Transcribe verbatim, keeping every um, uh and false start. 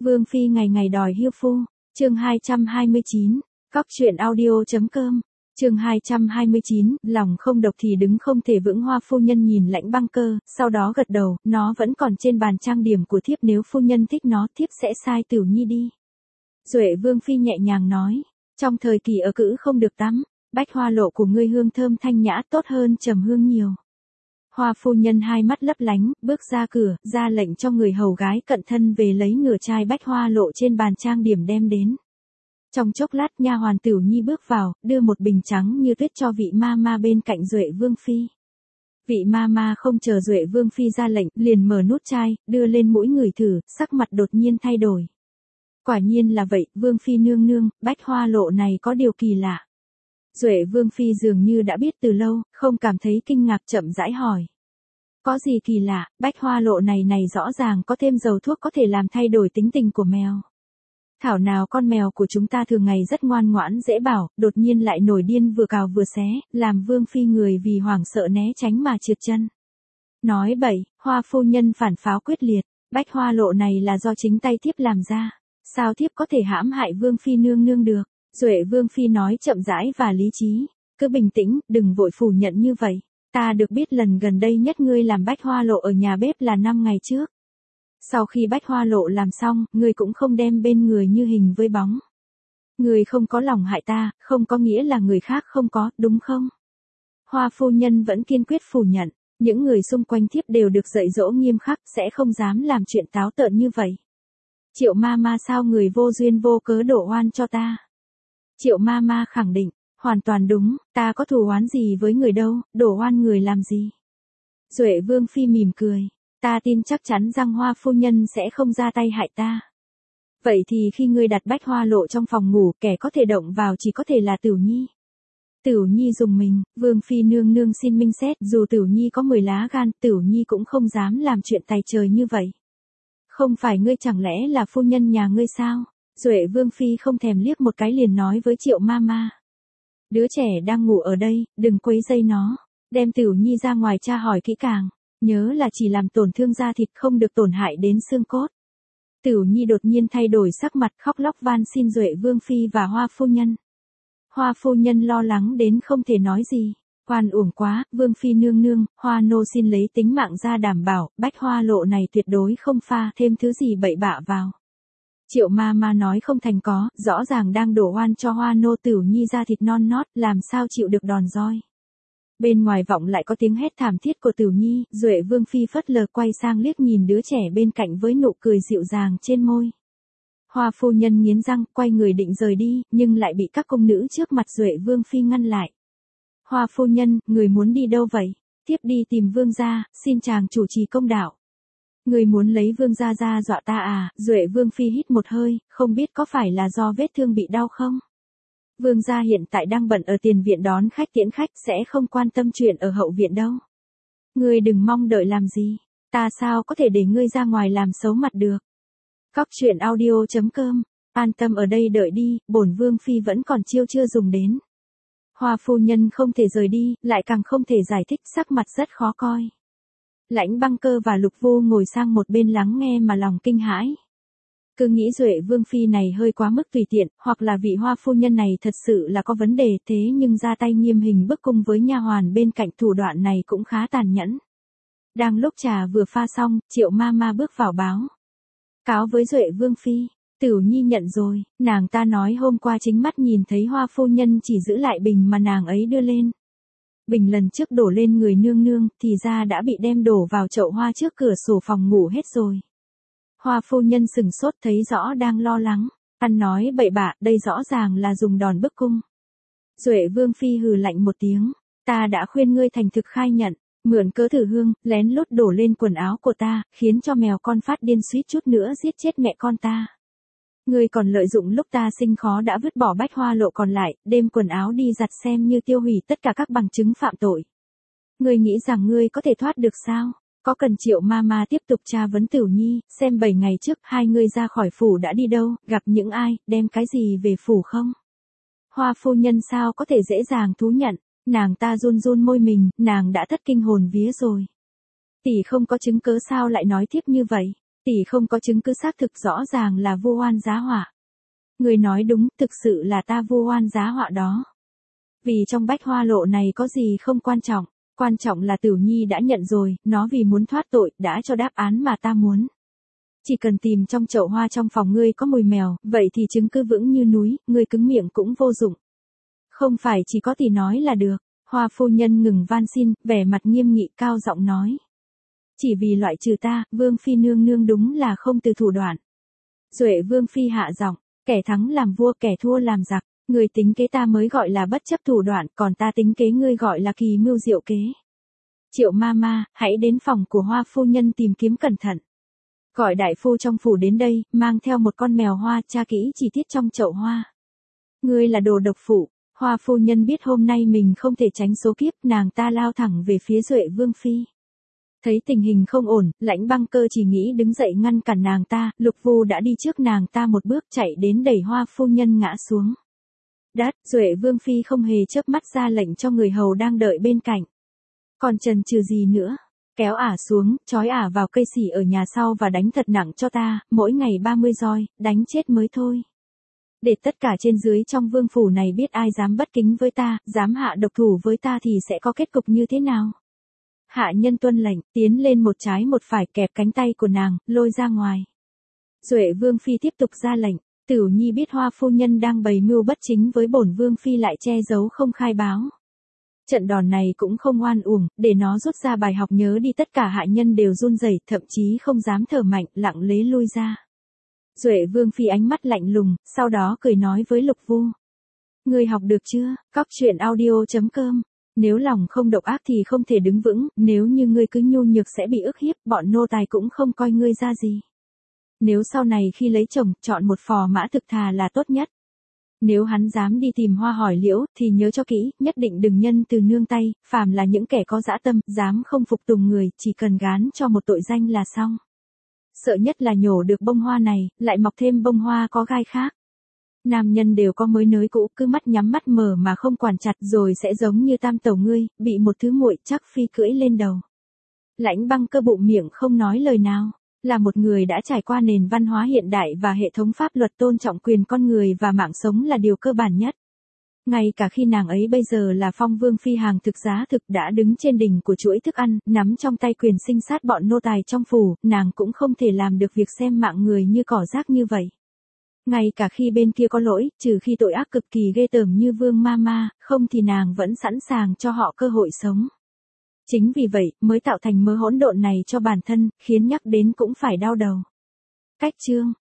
Vương phi ngày ngày đòi hiêu phu, chương hai trăm hai mươi chín, Cóc truyện audio.com, chương hai trăm hai mươi chín, lòng không độc thì đứng không thể vững. Hoa phu nhân nhìn Lãnh Băng Cơ, sau đó gật đầu, nó vẫn còn trên bàn trang điểm của thiếp, nếu phu nhân thích nó, thiếp sẽ sai Tửu Nhi đi. Duệ Vương phi nhẹ nhàng nói, trong thời kỳ ở cữ không được tắm, bách hoa lộ của ngươi hương thơm thanh nhã, tốt hơn trầm hương nhiều. Hoa phu nhân hai mắt lấp lánh, bước ra cửa, ra lệnh cho người hầu gái cận thân về lấy nửa chai bách hoa lộ trên bàn trang điểm đem đến. Trong chốc lát, nha hoàn Tửu Nhi bước vào, đưa một bình trắng như tuyết cho vị ma ma bên cạnh Duệ Vương phi. Vị ma ma không chờ Duệ Vương phi ra lệnh, liền mở nút chai, đưa lên mũi người thử, sắc mặt đột nhiên thay đổi. Quả nhiên là vậy, Vương phi nương nương, bách hoa lộ này có điều kỳ lạ. Duệ Vương phi dường như đã biết từ lâu, không cảm thấy kinh ngạc, chậm rãi hỏi. Có gì kỳ lạ? Bách hoa lộ này này rõ ràng có thêm dầu thuốc có thể làm thay đổi tính tình của mèo. Thảo nào con mèo của chúng ta thường ngày rất ngoan ngoãn dễ bảo, đột nhiên lại nổi điên, vừa cào vừa xé, làm Vương phi người vì hoảng sợ né tránh mà trượt chân. Nói bậy, Hoa phu nhân phản pháo quyết liệt, bách hoa lộ này là do chính tay thiếp làm ra, sao thiếp có thể hãm hại Vương phi nương nương được? Duệ Vương phi nói chậm rãi và lý trí, cứ bình tĩnh, đừng vội phủ nhận như vậy. Ta được biết lần gần đây nhất ngươi làm bách hoa lộ ở nhà bếp là năm ngày trước. Sau khi bách hoa lộ làm xong, ngươi cũng không đem bên người như hình với bóng. Ngươi không có lòng hại ta, không có nghĩa là người khác không có, đúng không? Hoa phu nhân vẫn kiên quyết phủ nhận, những người xung quanh thiếp đều được dạy dỗ nghiêm khắc, sẽ không dám làm chuyện táo tợn như vậy. Triệu ma ma sao người vô duyên vô cớ đổ oan cho ta? Triệu ma ma khẳng định, hoàn toàn đúng, ta có thù oán gì với người đâu, đổ oan người làm gì? Duệ Vương phi mỉm cười, ta tin chắc chắn rằng Hoa phu nhân sẽ không ra tay hại ta. Vậy thì khi ngươi đặt bách hoa lộ trong phòng ngủ, kẻ có thể động vào chỉ có thể là Tửu Nhi. Tửu Nhi dùng mình, Vương phi nương nương xin minh xét, dù Tửu Nhi có mười lá gan, Tửu Nhi cũng không dám làm chuyện tày trời như vậy. Không phải ngươi chẳng lẽ là phu nhân nhà ngươi sao? Duệ Vương phi không thèm liếc một cái liền nói với Triệu ma ma. Đứa trẻ đang ngủ ở đây, đừng quấy rầy nó, đem Tửu Nhi ra ngoài tra hỏi kỹ càng, nhớ là chỉ làm tổn thương da thịt, không được tổn hại đến xương cốt. Tửu Nhi đột nhiên thay đổi sắc mặt, khóc lóc van xin Duệ Vương phi và Hoa phu nhân. Hoa phu nhân lo lắng đến không thể nói gì, oan uổng quá, Vương phi nương nương, Hoa nô xin lấy tính mạng ra đảm bảo, bách hoa lộ này tuyệt đối không pha thêm thứ gì bậy bạ vào. Triệu ma ma nói không thành có, rõ ràng đang đổ oan cho Hoa nô. Tửu Nhi da thịt non nót, làm sao chịu được đòn roi. Bên ngoài vọng lại có tiếng hét thảm thiết của Tửu Nhi, Duệ Vương phi phớt lờ quay sang liếc nhìn đứa trẻ bên cạnh với nụ cười dịu dàng trên môi. Hoa phu nhân nghiến răng, quay người định rời đi, nhưng lại bị các công nữ trước mặt Duệ Vương phi ngăn lại. Hoa phu nhân, người muốn đi đâu vậy? Tiếp đi tìm vương gia, xin chàng chủ trì công đạo. Người muốn lấy vương gia ra dọa ta à? Duệ Vương phi hít một hơi, không biết có phải là do vết thương bị đau không? Vương gia hiện tại đang bận ở tiền viện đón khách tiễn khách, sẽ không quan tâm chuyện ở hậu viện đâu. Ngươi đừng mong đợi làm gì, ta sao có thể để ngươi ra ngoài làm xấu mặt được. Cóc truyện audio.com, an tâm ở đây đợi đi, bổn Vương phi vẫn còn chiêu chưa dùng đến. Hoa phu nhân không thể rời đi, lại càng không thể giải thích, sắc mặt rất khó coi. Lãnh Băng Cơ và Lục Vô ngồi sang một bên lắng nghe mà lòng kinh hãi. Cứ nghĩ Duệ Vương phi này hơi quá mức tùy tiện, hoặc là vị Hoa phu nhân này thật sự là có vấn đề, thế nhưng ra tay nghiêm hình bức cung với nha hoàn bên cạnh, thủ đoạn này cũng khá tàn nhẫn. Đang lúc trà vừa pha xong, Triệu ma ma bước vào báo. Cáo với Duệ Vương phi, Tửu Nhi nhận rồi, nàng ta nói hôm qua chính mắt nhìn thấy Hoa phu nhân chỉ giữ lại bình mà nàng ấy đưa lên. Bình lần trước đổ lên người nương nương, thì ra đã bị đem đổ vào chậu hoa trước cửa sổ phòng ngủ hết rồi. Hoa phu nhân sừng sốt, thấy rõ đang lo lắng, ăn nói bậy bạ, đây rõ ràng là dùng đòn bức cung. Duệ Vương phi hừ lạnh một tiếng, ta đã khuyên ngươi thành thực khai nhận, mượn cớ thử hương, lén lút đổ lên quần áo của ta, khiến cho mèo con phát điên suýt chút nữa giết chết mẹ con ta. Ngươi còn lợi dụng lúc ta sinh khó đã vứt bỏ bách hoa lộ còn lại, đem quần áo đi giặt xem như tiêu hủy tất cả các bằng chứng phạm tội. Ngươi nghĩ rằng ngươi có thể thoát được sao? Có cần Triệu ma ma tiếp tục tra vấn Tửu Nhi, xem bảy ngày trước hai ngươi ra khỏi phủ đã đi đâu, gặp những ai, đem cái gì về phủ không? Hoa phu nhân sao có thể dễ dàng thú nhận, nàng ta run run môi mình, nàng đã thất kinh hồn vía rồi. Tỷ không có chứng cớ sao lại nói tiếp như vậy? Tỷ không có chứng cứ xác thực, rõ ràng là vu oan giá họa. Người nói đúng, thực sự là ta vu oan giá họa đó. Vì trong bách hoa lộ này có gì không quan trọng, quan trọng là Tửu Nhi đã nhận rồi, nó vì muốn thoát tội, đã cho đáp án mà ta muốn. Chỉ cần tìm trong chậu hoa trong phòng ngươi có mùi mèo, vậy thì chứng cứ vững như núi, ngươi cứng miệng cũng vô dụng. Không phải chỉ có tỷ nói là được. Hoa phu nhân ngừng van xin, vẻ mặt nghiêm nghị cao giọng nói. Chỉ vì loại trừ ta, Vương Phi nương nương đúng là không từ thủ đoạn. Duệ Vương Phi hạ giọng, kẻ thắng làm vua, kẻ thua làm giặc, người tính kế ta mới gọi là bất chấp thủ đoạn, còn ta tính kế ngươi gọi là kỳ mưu diệu kế. Triệu ma ma, hãy đến phòng của Hoa phu nhân tìm kiếm cẩn thận. Gọi đại phu trong phủ đến đây, mang theo một con mèo hoa, tra kỹ chi tiết trong chậu hoa. Ngươi là đồ độc phụ. Hoa phu nhân biết hôm nay mình không thể tránh số kiếp, nàng ta lao thẳng về phía Duệ Vương Phi. Thấy tình hình không ổn, Lãnh Băng Cơ chỉ nghĩ đứng dậy ngăn cản nàng ta, Lục Vu đã đi trước nàng ta một bước chạy đến đẩy Hoa phu nhân ngã xuống. Đát, Duệ Vương Phi không hề chớp mắt ra lệnh cho người hầu đang đợi bên cạnh. Còn chần chừ gì nữa, kéo ả xuống, trói ả vào cây xỉ ở nhà sau và đánh thật nặng cho ta, mỗi ngày ba mươi roi, đánh chết mới thôi. Để tất cả trên dưới trong vương phủ này biết ai dám bất kính với ta, dám hạ độc thủ với ta thì sẽ có kết cục như thế nào. Hạ nhân tuân lệnh, tiến lên một trái một phải kẹp cánh tay của nàng, lôi ra ngoài. Duệ Vương Phi tiếp tục ra lệnh, Tửu Nhi biết Hoa phu nhân đang bày mưu bất chính với bổn Vương Phi lại che giấu không khai báo. Trận đòn này cũng không oan uổng, để nó rút ra bài học nhớ đi, tất cả hạ nhân đều run rẩy, thậm chí không dám thở mạnh, lặng lẽ lui ra. Duệ Vương Phi ánh mắt lạnh lùng, sau đó cười nói với Lục Vu. Ngươi học được chưa? Cóc truyện audio chấm com. Nếu lòng không độc ác thì không thể đứng vững, nếu như ngươi cứ nhu nhược sẽ bị ức hiếp, bọn nô tài cũng không coi ngươi ra gì. Nếu sau này khi lấy chồng, chọn một phò mã thực thà là tốt nhất. Nếu hắn dám đi tìm Hoa hỏi liễu, thì nhớ cho kỹ, nhất định đừng nhân từ nương tay, phàm là những kẻ có dã tâm, dám không phục tùng người, chỉ cần gán cho một tội danh là xong. Sợ nhất là nhổ được bông hoa này, lại mọc thêm bông hoa có gai khác. Nam nhân đều có mới nới cũ, cứ mắt nhắm mắt mở mà không quản chặt rồi sẽ giống như tam tẩu ngươi, bị một thứ muội chắc phi cưỡi lên đầu. Lãnh Băng Cơ bụng miệng không nói lời nào, là một người đã trải qua nền văn hóa hiện đại và hệ thống pháp luật tôn trọng quyền con người và mạng sống là điều cơ bản nhất. Ngay cả khi nàng ấy bây giờ là Phong Vương Phi hàng thực giá thực đã đứng trên đỉnh của chuỗi thức ăn, nắm trong tay quyền sinh sát bọn nô tài trong phủ, nàng cũng không thể làm được việc xem mạng người như cỏ rác như vậy. Ngay cả khi bên kia có lỗi, trừ khi tội ác cực kỳ ghê tởm như Vương Mama, không thì nàng vẫn sẵn sàng cho họ cơ hội sống. Chính vì vậy, mới tạo thành mớ hỗn độn này cho bản thân, khiến nhắc đến cũng phải đau đầu. Cách chương